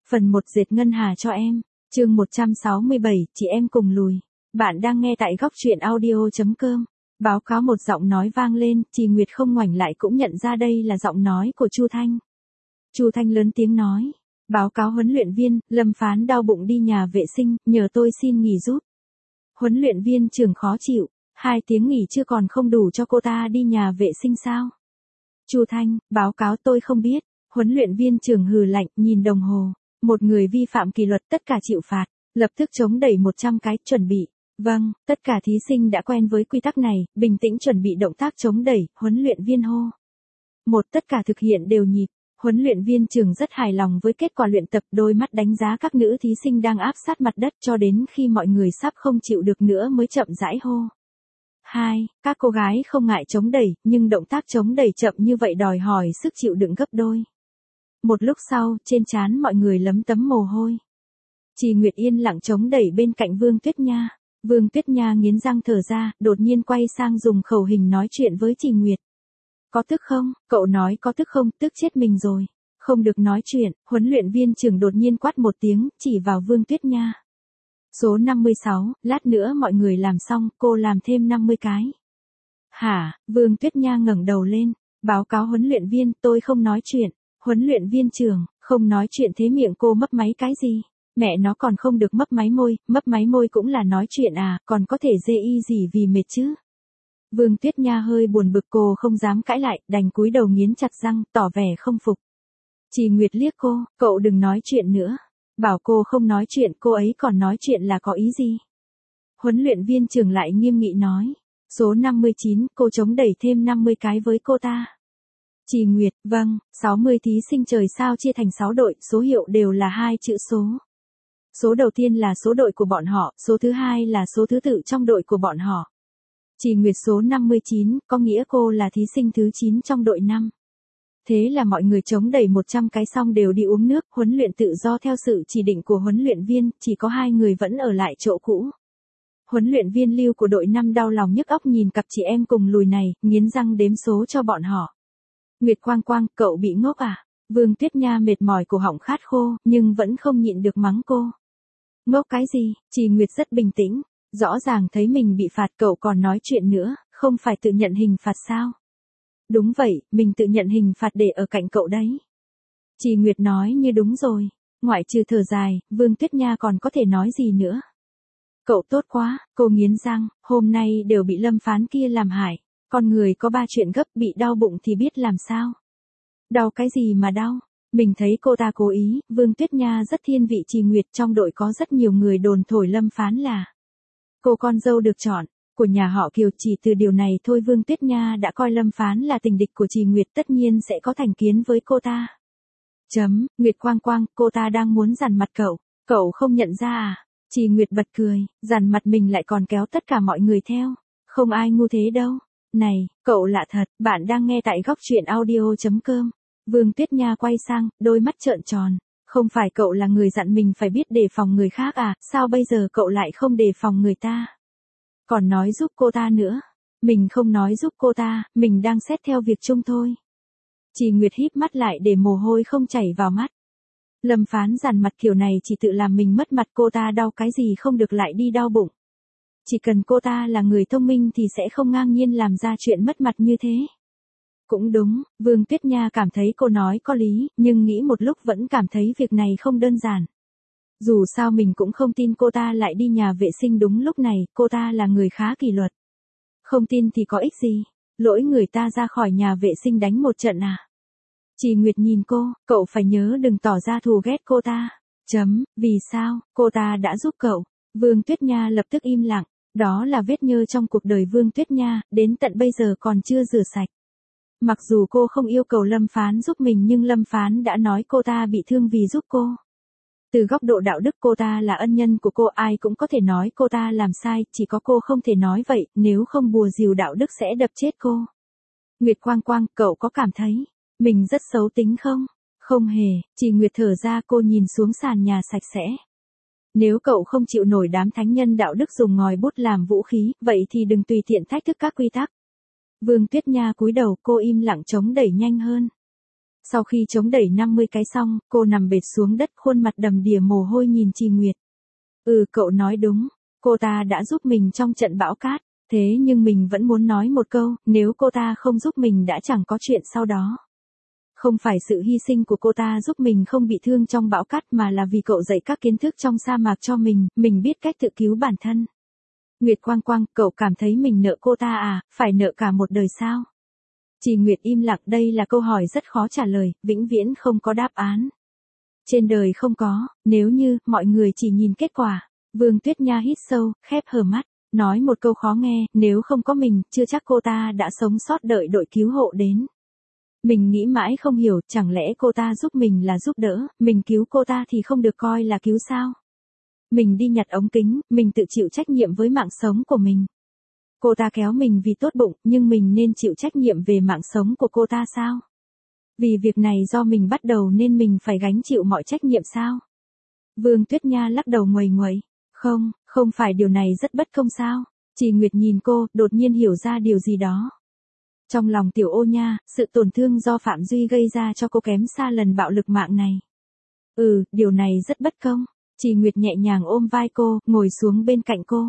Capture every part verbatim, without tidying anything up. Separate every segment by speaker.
Speaker 1: Phần một dệt ngân hà cho em, chương một trăm sáu mươi bảy, chị em cùng lùi. Bạn đang nghe tại góc truyện audio chấm com. Báo cáo một giọng nói vang lên, Trì Nguyệt không ngoảnh lại cũng nhận ra đây là giọng nói của Chu Thanh. Chu Thanh lớn tiếng nói, báo cáo huấn luyện viên, Lâm Phán đau bụng đi nhà vệ sinh, nhờ tôi xin nghỉ giúp. Huấn luyện viên trưởng khó chịu, hai tiếng nghỉ chưa còn không đủ cho cô ta đi nhà vệ sinh sao? Chu Thanh, báo cáo tôi không biết. Huấn luyện viên trưởng hừ lạnh, nhìn đồng hồ. Một người vi phạm kỷ luật tất cả chịu phạt, lập tức chống đẩy một trăm cái, chuẩn bị. Vâng, tất cả thí sinh đã quen với quy tắc này, bình tĩnh chuẩn bị động tác chống đẩy, huấn luyện viên hô. Một tất cả thực hiện đều nhịp, huấn luyện viên trưởng rất hài lòng với kết quả luyện tập, đôi mắt đánh giá các nữ thí sinh đang áp sát mặt đất cho đến khi mọi người sắp không chịu được nữa mới chậm rãi hô. Hai, các cô gái không ngại chống đẩy, nhưng động tác chống đẩy chậm như vậy đòi hỏi sức chịu đựng gấp đôi. Một lúc sau, trên trán mọi người lấm tấm mồ hôi. Trì Nguyệt yên lặng chống đẩy bên cạnh Vương Tuyết Nha. Vương Tuyết Nha nghiến răng thở ra, đột nhiên quay sang dùng khẩu hình nói chuyện với Trì Nguyệt. Có tức không? Cậu nói có tức không? Tức chết mình rồi. Không được nói chuyện, huấn luyện viên trưởng đột nhiên quát một tiếng, chỉ vào Vương Tuyết Nha. Số năm mươi sáu, lát nữa mọi người làm xong, cô làm thêm năm mươi cái. Hả? Vương Tuyết Nha ngẩng đầu lên, báo cáo huấn luyện viên, tôi không nói chuyện. Huấn luyện viên trưởng, không nói chuyện thế miệng cô mấp máy cái gì? Mẹ nó còn không được mấp máy môi, mấp máy môi cũng là nói chuyện à, còn có thể dê y gì vì mệt chứ? Vương Tuyết Nha hơi buồn bực, cô không dám cãi lại, đành cúi đầu nghiến chặt răng, tỏ vẻ không phục. Trì Nguyệt liếc cô, cậu đừng nói chuyện nữa. Bảo cô không nói chuyện, cô ấy còn nói chuyện là có ý gì? Huấn luyện viên trưởng lại nghiêm nghị nói. Số năm mươi chín, cô chống đẩy thêm năm mươi cái với cô ta. Trì Nguyệt, vâng, sáu mươi thí sinh trời sao chia thành sáu đội, số hiệu đều là hai chữ số. Số đầu tiên là số đội của bọn họ, số thứ hai là số thứ tự trong đội của bọn họ. Trì Nguyệt số năm mươi chín, có nghĩa cô là thí sinh thứ chín trong đội năm. Thế là mọi người chống đẩy một trăm cái xong đều đi uống nước, huấn luyện tự do theo sự chỉ định của huấn luyện viên, chỉ có hai người vẫn ở lại chỗ cũ. Huấn luyện viên Lưu của đội năm đau lòng nhức óc nhìn cặp chị em cùng lùi này, nghiến răng đếm số cho bọn họ. Nguyệt Quang Quang, cậu bị ngốc à? Vương Tuyết Nha mệt mỏi, cổ họng khát khô, nhưng vẫn không nhịn được mắng cô. Ngốc cái gì? Trì Nguyệt rất bình tĩnh, rõ ràng thấy mình bị phạt cậu còn nói chuyện nữa, không phải tự nhận hình phạt sao? Đúng vậy, mình tự nhận hình phạt để ở cạnh cậu đấy. Trì Nguyệt nói như đúng rồi, ngoại trừ thở dài, Vương Tuyết Nha còn có thể nói gì nữa? Cậu tốt quá, cô nghiến răng, hôm nay đều bị Lâm Phán kia làm hại. Con người có ba chuyện gấp, bị đau bụng thì biết làm sao. Đau cái gì mà đau? Mình thấy cô ta cố ý, Vương Tuyết Nha rất thiên vị Trì Nguyệt, trong đội có rất nhiều người đồn thổi Lâm Phán là cô con dâu được chọn của nhà họ Kiều, chỉ từ điều này thôi Vương Tuyết Nha đã coi Lâm Phán là tình địch của Trì Nguyệt, tất nhiên sẽ có thành kiến với cô ta. Chấm, Nguyệt Quang Quang, cô ta đang muốn dằn mặt cậu, cậu không nhận ra à? Trì Nguyệt bật cười, dằn mặt mình lại còn kéo tất cả mọi người theo, không ai ngu thế đâu. Này, cậu lạ thật, bạn đang nghe tại góc truyện audio chấm com. Vương Tuyết Nha quay sang, đôi mắt trợn tròn. Không phải cậu là người dặn mình phải biết đề phòng người khác à, sao bây giờ cậu lại không đề phòng người ta? Còn nói giúp cô ta nữa. Mình không nói giúp cô ta, mình đang xét theo việc chung thôi. Trì Nguyệt híp mắt lại để mồ hôi không chảy vào mắt. Lâm Phán dằn mặt kiểu này chỉ tự làm mình mất mặt, cô ta đau cái gì không được lại đi đau bụng. Chỉ cần cô ta là người thông minh thì sẽ không ngang nhiên làm ra chuyện mất mặt như thế. Cũng đúng, Vương Tuyết Nha cảm thấy cô nói có lý, nhưng nghĩ một lúc vẫn cảm thấy việc này không đơn giản. Dù sao mình cũng không tin cô ta lại đi nhà vệ sinh đúng lúc này, cô ta là người khá kỷ luật. Không tin thì có ích gì, lỗi người ta ra khỏi nhà vệ sinh đánh một trận à. Trì Nguyệt nhìn cô, cậu phải nhớ đừng tỏ ra thù ghét cô ta. Chấm, vì sao, cô ta đã giúp cậu. Vương Tuyết Nha lập tức im lặng. Đó là vết nhơ trong cuộc đời Vương Tuyết Nha, đến tận bây giờ còn chưa rửa sạch. Mặc dù cô không yêu cầu Lâm Phán giúp mình nhưng Lâm Phán đã nói cô ta bị thương vì giúp cô. Từ góc độ đạo đức cô ta là ân nhân của cô, ai cũng có thể nói cô ta làm sai, chỉ có cô không thể nói vậy, nếu không bùa rìu đạo đức sẽ đập chết cô. Nguyệt Quang Quang, cậu có cảm thấy mình rất xấu tính không? Không hề, Trì Nguyệt thở ra, cô nhìn xuống sàn nhà sạch sẽ. Nếu cậu không chịu nổi đám thánh nhân đạo đức dùng ngòi bút làm vũ khí, vậy thì đừng tùy tiện thách thức các quy tắc. Vương Tuyết Nha cúi đầu, cô im lặng chống đẩy nhanh hơn. Sau khi chống đẩy năm mươi cái xong, cô nằm bệt xuống đất khuôn mặt đầm đìa mồ hôi nhìn Trì Nguyệt. Ừ, cậu nói đúng, cô ta đã giúp mình trong trận bão cát, thế nhưng mình vẫn muốn nói một câu, nếu cô ta không giúp mình đã chẳng có chuyện sau đó. Không phải sự hy sinh của cô ta giúp mình không bị thương trong bão cát mà là vì cậu dạy các kiến thức trong sa mạc cho mình, mình biết cách tự cứu bản thân. Nguyệt Quang Quang, cậu cảm thấy mình nợ cô ta à, phải nợ cả một đời sao? Trì Nguyệt im lặng, đây là câu hỏi rất khó trả lời, vĩnh viễn không có đáp án. Trên đời không có, nếu như, mọi người chỉ nhìn kết quả. Vương Tuyết Nha hít sâu, khép hờ mắt, nói một câu khó nghe, nếu không có mình, chưa chắc cô ta đã sống sót đợi đội cứu hộ đến. Mình nghĩ mãi không hiểu, chẳng lẽ cô ta giúp mình là giúp đỡ, mình cứu cô ta thì không được coi là cứu sao? Mình đi nhặt ống kính, mình tự chịu trách nhiệm với mạng sống của mình. Cô ta kéo mình vì tốt bụng, nhưng mình nên chịu trách nhiệm về mạng sống của cô ta sao? Vì việc này do mình bắt đầu nên mình phải gánh chịu mọi trách nhiệm sao? Vương Tuyết Nha lắc đầu nguầy nguậy. Không, không phải điều này rất bất công sao? Trì Nguyệt nhìn cô, đột nhiên hiểu ra điều gì đó. Trong lòng Tiểu Ô Nha, sự tổn thương do Phạm Duy gây ra cho cô kém xa lần bạo lực mạng này. Ừ, điều này rất bất công. Trì Nguyệt nhẹ nhàng ôm vai cô, ngồi xuống bên cạnh cô.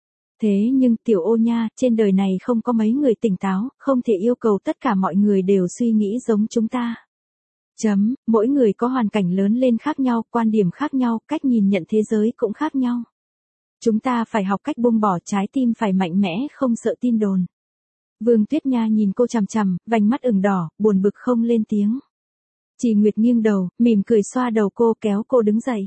Speaker 1: Thế nhưng Tiểu Ô Nha, trên đời này không có mấy người tỉnh táo, không thể yêu cầu tất cả mọi người đều suy nghĩ giống chúng ta. Chấm, mỗi người có hoàn cảnh lớn lên khác nhau, quan điểm khác nhau, cách nhìn nhận thế giới cũng khác nhau. Chúng ta phải học cách buông bỏ, trái tim phải mạnh mẽ, không sợ tin đồn. Vương Tuyết Nha nhìn cô chằm chằm, vành mắt ửng đỏ, buồn bực không lên tiếng. Trì Nguyệt nghiêng đầu, mỉm cười xoa đầu cô, kéo cô đứng dậy.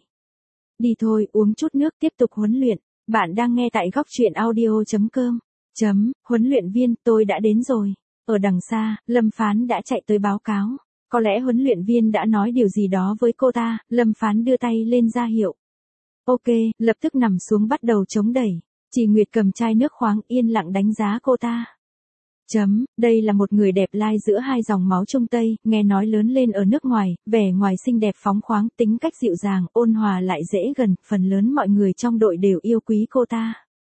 Speaker 1: Đi thôi, uống chút nước, tiếp tục huấn luyện. Bạn đang nghe tại góc truyện audio chấm com. Chấm, huấn luyện viên, tôi đã đến rồi. Ở đằng xa, Lâm Phán đã chạy tới báo cáo. Có lẽ huấn luyện viên đã nói điều gì đó với cô ta, Lâm Phán đưa tay lên ra hiệu. Ok, lập tức nằm xuống bắt đầu chống đẩy. Trì Nguyệt cầm chai nước khoáng yên lặng đánh giá cô ta. Chấm, đây là một người đẹp lai giữa hai dòng máu Trung Tây, nghe nói lớn lên ở nước ngoài, vẻ ngoài xinh đẹp phóng khoáng, tính cách dịu dàng, ôn hòa lại dễ gần, phần lớn mọi người trong đội đều yêu quý cô ta.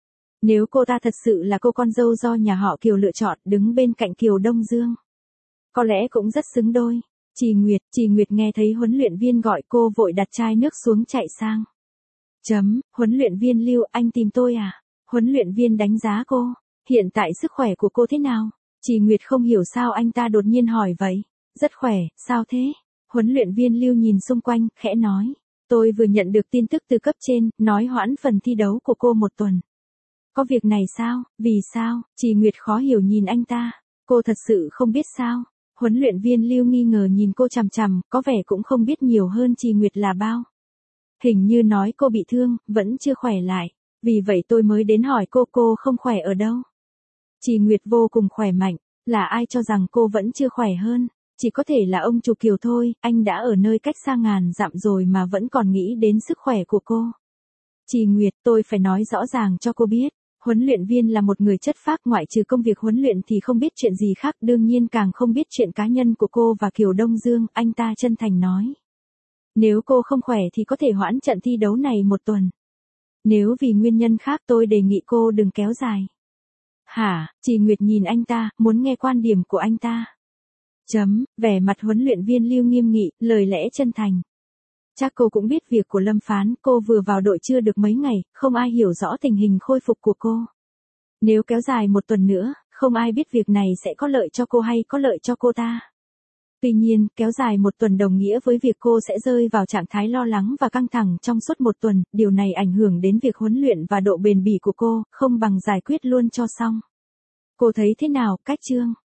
Speaker 1: Nếu cô ta thật sự là cô con dâu do nhà họ Kiều lựa chọn, đứng bên cạnh Kiều Đông Dương, có lẽ cũng rất xứng đôi. Trì Nguyệt, Trì Nguyệt nghe thấy huấn luyện viên gọi cô vội đặt chai nước xuống chạy sang. Chấm, huấn luyện viên Lưu, anh tìm tôi à? Huấn luyện viên đánh giá cô. Hiện tại sức khỏe của cô thế nào? Trì Nguyệt không hiểu sao anh ta đột nhiên hỏi vậy. Rất khỏe, sao thế? Huấn luyện viên Lưu nhìn xung quanh, khẽ nói. Tôi vừa nhận được tin tức từ cấp trên, nói hoãn phần thi đấu của cô một tuần. Có việc này sao? Vì sao? Trì Nguyệt khó hiểu nhìn anh ta. Cô thật sự không biết sao? Huấn luyện viên Lưu nghi ngờ nhìn cô chằm chằm, có vẻ cũng không biết nhiều hơn Trì Nguyệt là bao. Hình như nói cô bị thương, vẫn chưa khỏe lại. Vì vậy tôi mới đến hỏi cô, cô không khỏe ở đâu? Trì Nguyệt vô cùng khỏe mạnh, là ai cho rằng cô vẫn chưa khỏe hơn? Chỉ có thể là ông chủ Kiều thôi, anh đã ở nơi cách xa ngàn dặm rồi mà vẫn còn nghĩ đến sức khỏe của cô. Trì Nguyệt, tôi phải nói rõ ràng cho cô biết, huấn luyện viên là một người chất phác, ngoại trừ công việc huấn luyện thì không biết chuyện gì khác, đương nhiên càng không biết chuyện cá nhân của cô và Kiều Đông Dương, anh ta chân thành nói. Nếu cô không khỏe thì có thể hoãn trận thi đấu này một tuần. Nếu vì nguyên nhân khác tôi đề nghị cô đừng kéo dài. Hả? Trì Nguyệt nhìn anh ta, muốn nghe quan điểm của anh ta. Chấm, vẻ mặt huấn luyện viên Lưu nghiêm nghị, lời lẽ chân thành. Chắc cô cũng biết việc của Lâm Phán, cô vừa vào đội chưa được mấy ngày, không ai hiểu rõ tình hình khôi phục của cô. Nếu kéo dài một tuần nữa, không ai biết việc này sẽ có lợi cho cô hay có lợi cho cô ta. Tuy nhiên, kéo dài một tuần đồng nghĩa với việc cô sẽ rơi vào trạng thái lo lắng và căng thẳng trong suốt một tuần, điều này ảnh hưởng đến việc huấn luyện và độ bền bỉ của cô, không bằng giải quyết luôn cho xong. Cô thấy thế nào, Cách Trương?